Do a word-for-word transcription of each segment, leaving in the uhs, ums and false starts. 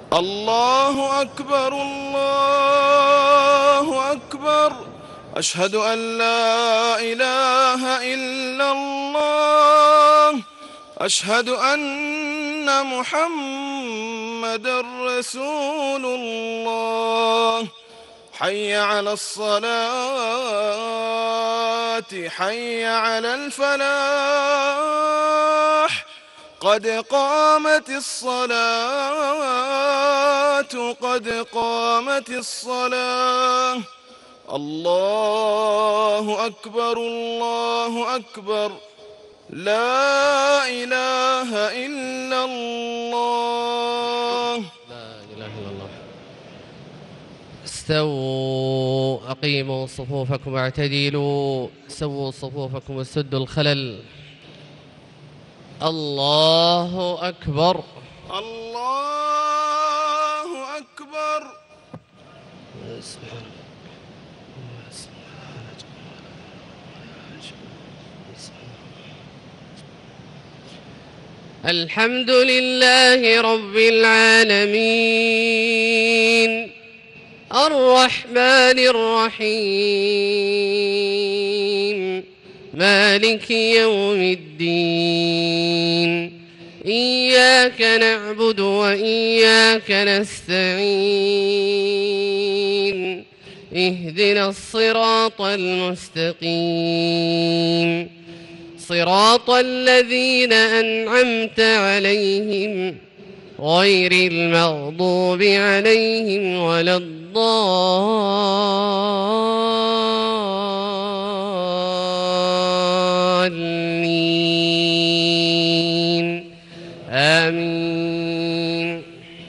الله أكبر الله أكبر. أشهد أن لا إله إلا الله. أشهد أن محمدًا رسول الله. حي على الصلاة حي على الفلاح. قد قامت الصلاة قد قامت الصلاة. الله أكبر الله أكبر. لا إله إلا الله. لا إله إلا الله. استووا، أقيموا صفوفكم واعتدلوا، سووا صفوفكم وسدوا الخلل. الله أكبر الله أكبر. الحمد لله رب العالمين الرحمن الرحيم مالك يوم الدين. إياك نعبد وإياك نستعين. اهدنا الصراط المستقيم صراط الذين أنعمت عليهم غير المغضوب عليهم ولا الضالين. آمين.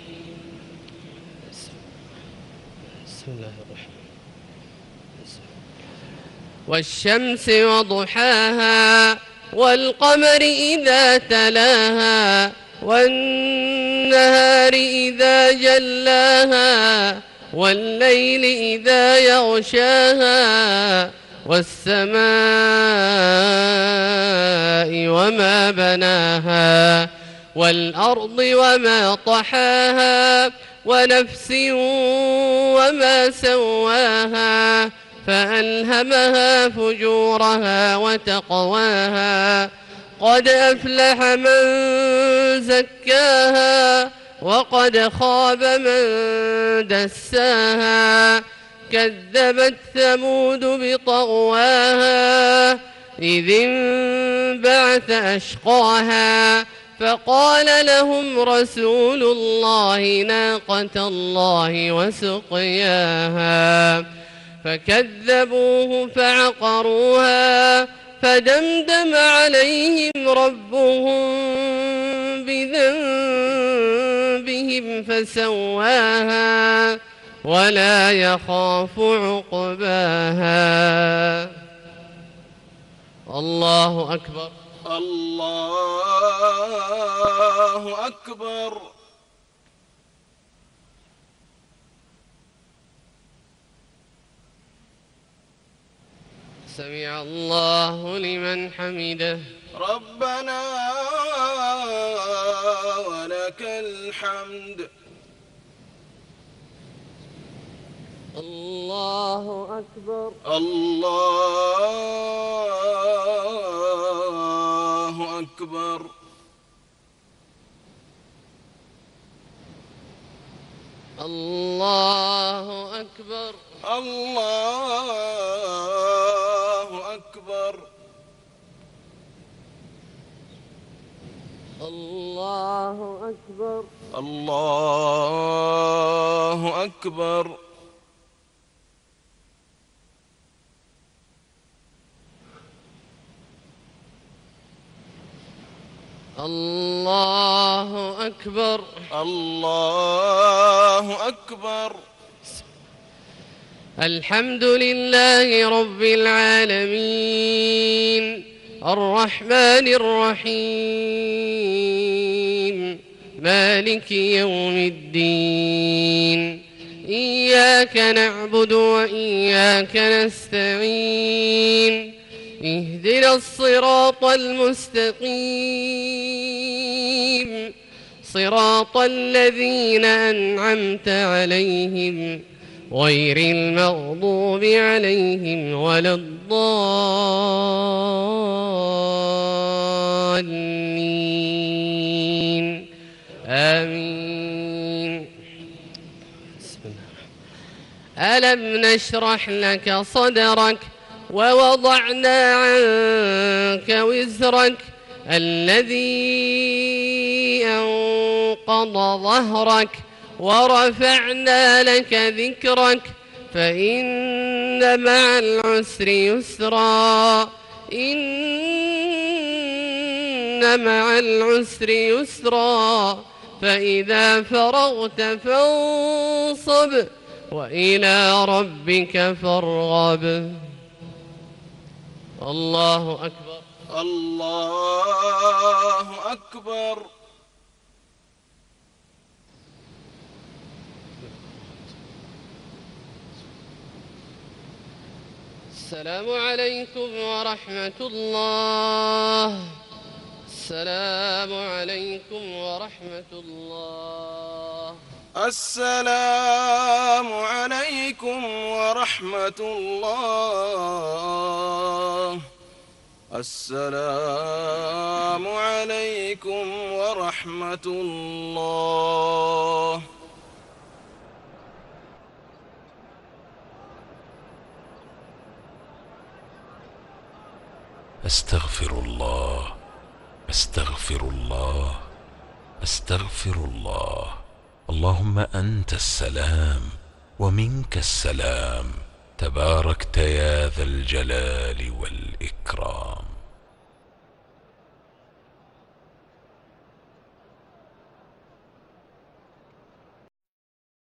بسم الله الرحمن الرحيم. والشمس وضحاها والقمر إذا تلاها والنهار إذا جلاها والليل إذا يغشاها والسماء وما بناها والأرض وما طحاها ونفس وما سواها فألهمها فجورها وتقواها. قد أفلح من زكاها وقد خاب من دساها. كذبت ثمود بطغواها إذ انبعث أشقاها فقال لهم رسول الله ناقة الله وسقياها فكذبوه فعقروها فدمدم عليهم ربهم بذنبهم فسواها ولا يخاف عقباها. الله أكبر الله أكبر. سمع الله لمن حمده. ربنا ولك الحمد. الله أكبر الله أكبر. الله أكبر الله أكبر. الله أكبر الله أكبر. الله أكبر الله أكبر. الحمد لله رب العالمين الرحمن الرحيم مالك يوم الدين. إياك نعبد وإياك نستعين. اهدنا الصراط المستقيم صراط الذين أنعمت عليهم غير المغضوب عليهم ولا الضالين آمين. بسم الله. ألم نشرح لك صدرك ووضعنا عنك وزرك الذي أنقض ظهرك ورفعنا لك ذكرك فإن مع العسر يسرا إن مع العسر يسرا فإذا فرغت فانصب وإلى ربك فارغب. الله أكبر. الله أكبر. السلام عليكم ورحمة الله. السلام عليكم ورحمة الله. السلام عليكم ورحمة الله. السلام عليكم ورحمة الله. أستغفر الله أستغفر الله أستغفر الله. اللهم أنت السلام ومنك السلام، تباركت يا ذا الجلال والإكرام.